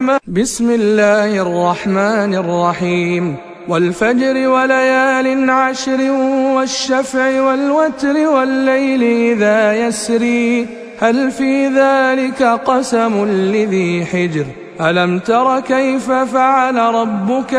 بسم الله الرحمن الرحيم والفجر وليال عشر والشفع والوتر والليل إذا يسري هل في ذلك قسم لذي حجر ألم تر كيف فعل ربك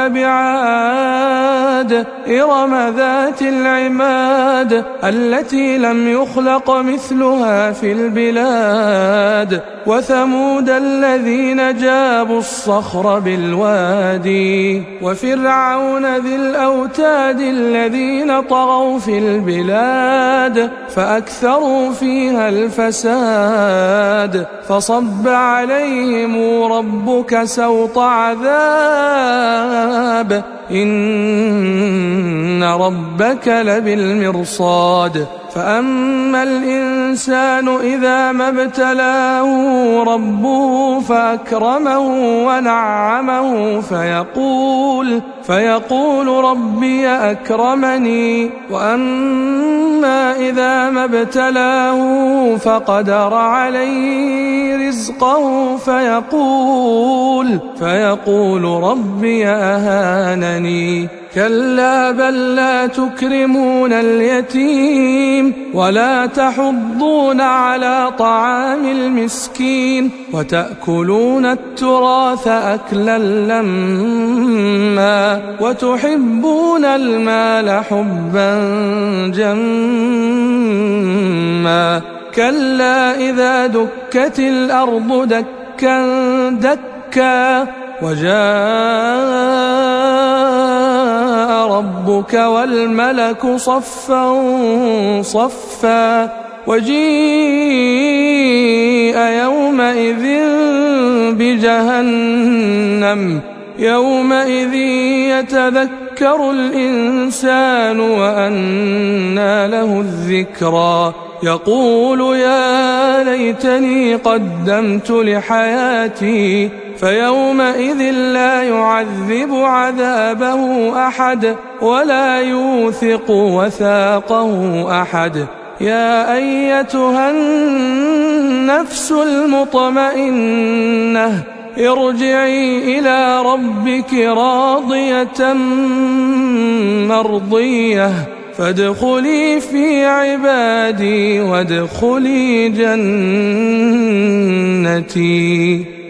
بعاد إرم ذات العماد التي لم يخلق مثلها في البلاد وثمود الذين جابوا الصخر بالوادي وفرعون ذي الأوتاد الذين طغوا في البلاد فأكثروا فيها الفساد فصب عليهم ربك سوط عذاب إن ربك لبالمرصاد فأما الإنسان إذا ما ابتلاه ربه فأكرمه ونعمه فيقول ربي أكرمني وأما إذا ما ابتلاه فقدر عليه رزقه فيقول ربي أهانني كلا بل لا تكرمون اليتيم ولا تحضون على طعام المسكين وتأكلون التراث أكلا لما وتحبون المال حبا جما كلا إذا دكت الأرض دكا دكا وجاء ربك والملك صفا صفا وجيء يومئذ بجهنم يومئذ يتذكر الإنسان وأنى له الذكرى يقول يا ليتني قدمت لحياتي فيومئذ لا يعذب عذابه أحد ولا يوثق وثاقه أحد يا أيتها النفس المطمئنة ارجعي إلى ربك راضية مرضية فادخلي في عبادي وادخلي جنتي.